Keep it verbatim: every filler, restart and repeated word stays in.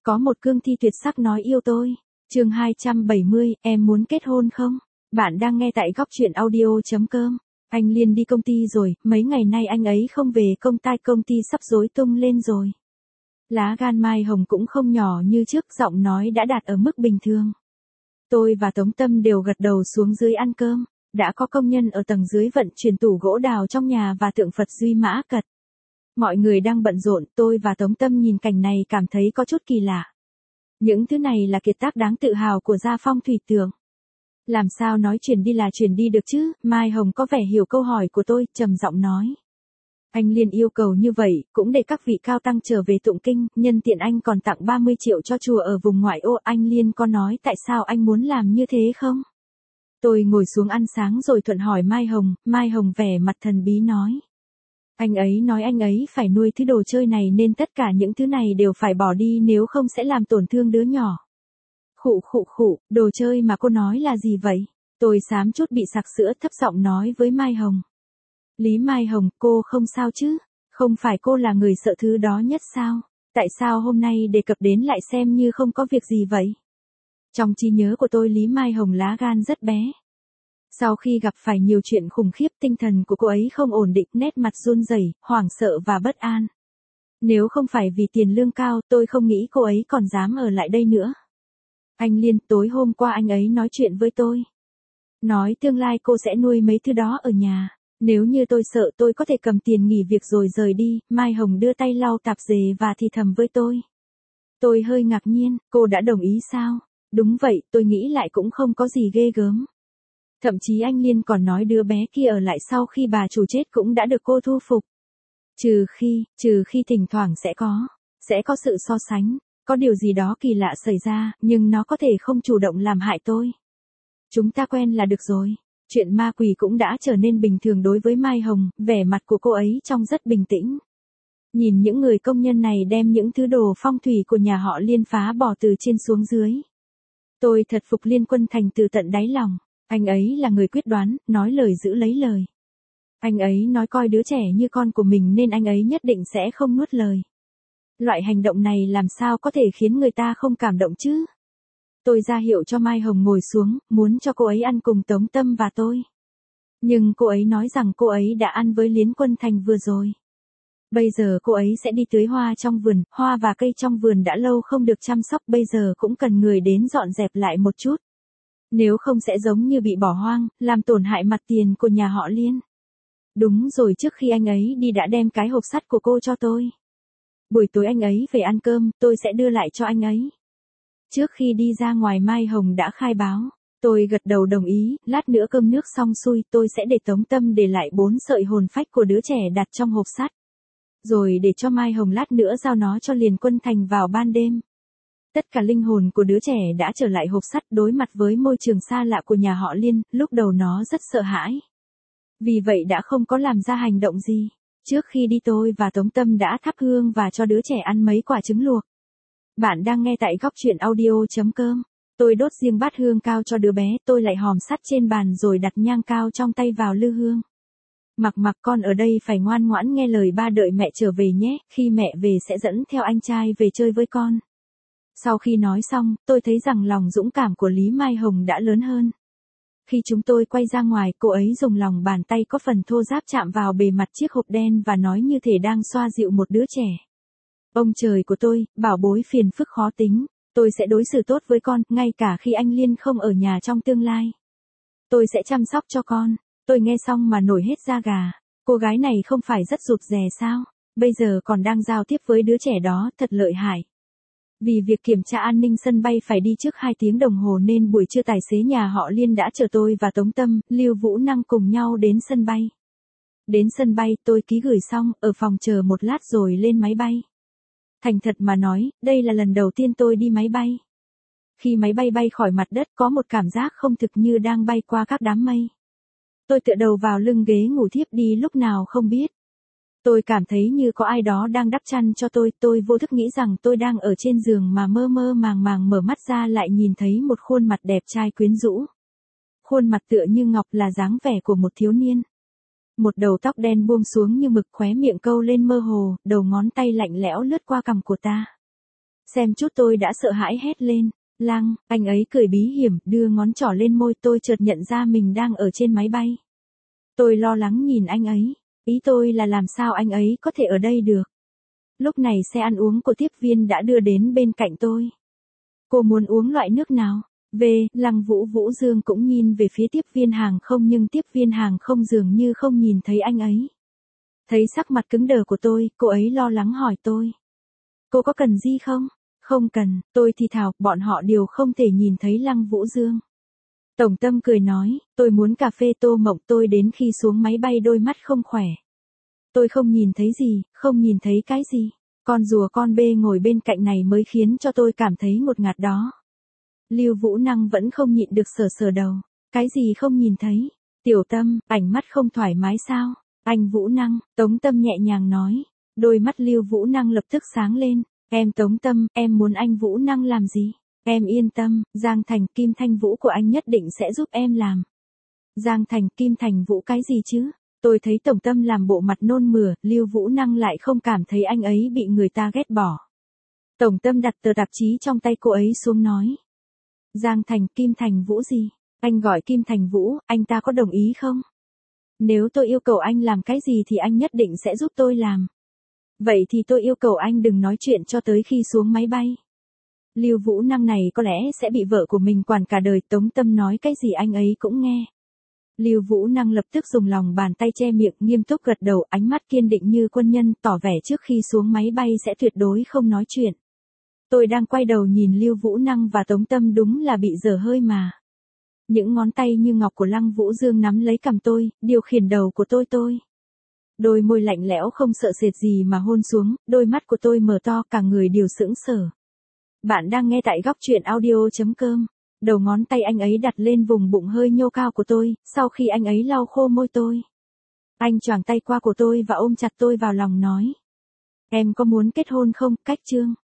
Có một cương thi tuyệt sắc nói yêu tôi. Chương hai trăm bảy mươi, em muốn kết hôn không? Bạn đang nghe tại góc truyện audio chấm com. Anh Liên đi công ty rồi, mấy ngày nay anh ấy không về công ty, công ty sắp rối tung lên rồi. Lá gan Mai Hồng cũng không nhỏ như trước, giọng nói đã đạt ở mức bình thường. Tôi và Tống Tâm đều gật đầu xuống dưới ăn cơm. Đã có công nhân ở tầng dưới vận chuyển tủ gỗ đào trong nhà và tượng Phật Duy Mã Cật. Mọi người đang bận rộn, tôi và Tống Tâm nhìn cảnh này cảm thấy có chút kỳ lạ. Những thứ này là kiệt tác đáng tự hào của gia phong thủy tường. Làm sao nói chuyển đi là chuyển đi được chứ? Mai Hồng có vẻ hiểu câu hỏi của tôi, trầm giọng nói. Anh Liên yêu cầu như vậy, cũng để các vị cao tăng trở về tụng kinh, nhân tiện anh còn tặng ba mươi triệu cho chùa ở vùng ngoại ô. Anh Liên có nói tại sao anh muốn làm như thế không? Tôi ngồi xuống ăn sáng rồi thuận hỏi Mai Hồng, Mai Hồng vẻ mặt thần bí nói. Anh ấy nói anh ấy phải nuôi thứ đồ chơi này nên tất cả những thứ này đều phải bỏ đi nếu không sẽ làm tổn thương đứa nhỏ. Khụ khụ khụ, đồ chơi mà cô nói là gì vậy? Tôi xám chút bị sặc sữa, thấp giọng nói với Mai Hồng. Lý Mai Hồng, cô không sao chứ? Không phải cô là người sợ thứ đó nhất sao? Tại sao hôm nay đề cập đến lại xem như không có việc gì vậy? Trong trí nhớ của tôi Lý Mai Hồng lá gan rất bé. Sau khi gặp phải nhiều chuyện khủng khiếp, tinh thần của cô ấy không ổn định, nét mặt run rẩy, hoảng sợ và bất an. Nếu không phải vì tiền lương cao, tôi không nghĩ cô ấy còn dám ở lại đây nữa. Anh Liên, tối hôm qua anh ấy nói chuyện với tôi. Nói tương lai cô sẽ nuôi mấy thứ đó ở nhà. Nếu như tôi sợ tôi có thể cầm tiền nghỉ việc rồi rời đi. Mai Hồng đưa tay lau tạp dề và thì thầm với tôi. Tôi hơi ngạc nhiên, cô đã đồng ý sao? Đúng vậy, tôi nghĩ lại cũng không có gì ghê gớm. Thậm chí anh Liên còn nói đứa bé kia ở lại sau khi bà chủ chết cũng đã được cô thu phục. Trừ khi, trừ khi thỉnh thoảng sẽ có, sẽ có sự so sánh, có điều gì đó kỳ lạ xảy ra, nhưng nó có thể không chủ động làm hại tôi. Chúng ta quen là được rồi. Chuyện ma quỷ cũng đã trở nên bình thường đối với Mai Hồng, vẻ mặt của cô ấy trông rất bình tĩnh. Nhìn những người công nhân này đem những thứ đồ phong thủy của nhà họ Liên phá bỏ từ trên xuống dưới. Tôi thật phục Liên Quân Thành từ tận đáy lòng. Anh ấy là người quyết đoán, nói lời giữ lấy lời. Anh ấy nói coi đứa trẻ như con của mình nên anh ấy nhất định sẽ không nuốt lời. Loại hành động này làm sao có thể khiến người ta không cảm động chứ? Tôi ra hiệu cho Mai Hồng ngồi xuống, muốn cho cô ấy ăn cùng Tống Tâm và tôi. Nhưng cô ấy nói rằng cô ấy đã ăn với Liên Quân Thành vừa rồi. Bây giờ cô ấy sẽ đi tưới hoa trong vườn, hoa và cây trong vườn đã lâu không được chăm sóc, bây giờ cũng cần người đến dọn dẹp lại một chút. Nếu không sẽ giống như bị bỏ hoang, làm tổn hại mặt tiền của nhà họ Liên. Đúng rồi, trước khi anh ấy đi đã đem cái hộp sắt của cô cho tôi. Buổi tối anh ấy về ăn cơm, tôi sẽ đưa lại cho anh ấy. Trước khi đi ra ngoài Mai Hồng đã khai báo. Tôi gật đầu đồng ý, lát nữa cơm nước xong xuôi tôi sẽ để Tống Tâm để lại bốn sợi hồn phách của đứa trẻ đặt trong hộp sắt. Rồi để cho Mai Hồng lát nữa giao nó cho Liên Quân Thành vào ban đêm. Tất cả linh hồn của đứa trẻ đã trở lại hộp sắt, đối mặt với môi trường xa lạ của nhà họ Liên, lúc đầu nó rất sợ hãi. Vì vậy đã không có làm ra hành động gì. Trước khi đi tôi và Tống Tâm đã thắp hương và cho đứa trẻ ăn mấy quả trứng luộc. Bạn đang nghe tại góc truyện audio chấm com. Tôi đốt riêng bát hương cao cho đứa bé, tôi lại hòm sắt trên bàn rồi đặt nhang cao trong tay vào lư hương. Mặc mặc con ở đây phải ngoan ngoãn nghe lời ba, đợi mẹ trở về nhé, khi mẹ về sẽ dẫn theo anh trai về chơi với con. Sau khi nói xong, tôi thấy rằng lòng dũng cảm của Lý Mai Hồng đã lớn hơn. Khi chúng tôi quay ra ngoài, cô ấy dùng lòng bàn tay có phần thô ráp chạm vào bề mặt chiếc hộp đen và nói như thể đang xoa dịu một đứa trẻ. Ông trời của tôi, bảo bối phiền phức khó tính, tôi sẽ đối xử tốt với con, ngay cả khi anh Liên không ở nhà trong tương lai. Tôi sẽ chăm sóc cho con. Tôi nghe xong mà nổi hết da gà. Cô gái này không phải rất rụt rè sao? Bây giờ còn đang giao tiếp với đứa trẻ đó, thật lợi hại. Vì việc kiểm tra an ninh sân bay phải đi trước hai tiếng đồng hồ nên buổi trưa tài xế nhà họ Liên đã chở tôi và Tống Tâm, Lưu Vũ Năng cùng nhau đến sân bay. Đến sân bay tôi ký gửi xong, ở phòng chờ một lát rồi lên máy bay. Thành thật mà nói, đây là lần đầu tiên tôi đi máy bay. Khi máy bay bay khỏi mặt đất có một cảm giác không thực như đang bay qua các đám mây. Tôi tựa đầu vào lưng ghế ngủ thiếp đi lúc nào không biết. Tôi cảm thấy như có ai đó đang đắp chăn cho tôi, tôi vô thức nghĩ rằng tôi đang ở trên giường mà mơ mơ màng màng mở mắt ra lại nhìn thấy một khuôn mặt đẹp trai quyến rũ. Khuôn mặt tựa như ngọc là dáng vẻ của một thiếu niên. Một đầu tóc đen buông xuống như mực, khóe miệng câu lên mơ hồ, đầu ngón tay lạnh lẽo lướt qua cằm của ta. Xem chút tôi đã sợ hãi hét lên. Lăng, anh ấy cười bí hiểm, đưa ngón trỏ lên môi, tôi chợt nhận ra mình đang ở trên máy bay. Tôi lo lắng nhìn anh ấy. Ý tôi là làm sao anh ấy có thể ở đây được. Lúc này xe ăn uống của tiếp viên đã đưa đến bên cạnh tôi. Cô muốn uống loại nước nào? Về, Lăng Vũ Vũ Dương cũng nhìn về phía tiếp viên hàng không nhưng tiếp viên hàng không dường như không nhìn thấy anh ấy. Thấy sắc mặt cứng đờ của tôi, cô ấy lo lắng hỏi tôi. Cô có cần gì không? Không cần, tôi thì thào, bọn họ đều không thể nhìn thấy Lăng Vũ Dương. Tổng Tâm cười nói, tôi muốn cà phê tô mộng, tôi đến khi xuống máy bay đôi mắt không khỏe. Tôi không nhìn thấy gì, không nhìn thấy cái gì. Con rùa con bê ngồi bên cạnh này mới khiến cho tôi cảm thấy ngột ngạt đó. Lưu Vũ Năng vẫn không nhịn được sờ sờ đầu. Cái gì không nhìn thấy? Tiểu Tâm, ảnh mắt không thoải mái sao? Anh Vũ Năng, Tống Tâm nhẹ nhàng nói. Đôi mắt Lưu Vũ Năng lập tức sáng lên. Em Tống Tâm, em muốn anh Vũ Năng làm gì? Em yên tâm, Giang Thành Kim Thanh Vũ của anh nhất định sẽ giúp em làm. Giang Thành Kim Thành Vũ cái gì chứ? Tôi thấy Tổng Tâm làm bộ mặt nôn mửa, Lưu Vũ Năng lại không cảm thấy anh ấy bị người ta ghét bỏ. Tổng Tâm đặt tờ tạp chí trong tay cô ấy xuống nói. Giang Thành Kim Thành Vũ gì? Anh gọi Kim Thành Vũ, anh ta có đồng ý không? Nếu tôi yêu cầu anh làm cái gì thì anh nhất định sẽ giúp tôi làm. Vậy thì tôi yêu cầu anh đừng nói chuyện cho tới khi xuống máy bay. Lưu Vũ Năng này có lẽ sẽ bị vợ của mình quản cả đời. Tống Tâm nói cái gì anh ấy cũng nghe. Lưu Vũ Năng lập tức dùng lòng bàn tay che miệng, nghiêm túc gật đầu, ánh mắt kiên định như quân nhân, tỏ vẻ trước khi xuống máy bay sẽ tuyệt đối không nói chuyện. Tôi đang quay đầu nhìn Lưu Vũ Năng và Tống Tâm đúng là bị dở hơi mà. Những ngón tay như ngọc của Lăng Vũ Dương nắm lấy cằm tôi, điều khiển đầu của tôi tôi. Đôi môi lạnh lẽo không sợ sệt gì mà hôn xuống, đôi mắt của tôi mở to, cả người đều sững sờ. Bạn đang nghe tại góc truyện audio chấm com. Đầu ngón tay anh ấy đặt lên vùng bụng hơi nhô cao của tôi, sau khi anh ấy lau khô môi tôi. Anh choàng tay qua cổ tôi và ôm chặt tôi vào lòng nói. Em có muốn kết hôn không? Cách chương.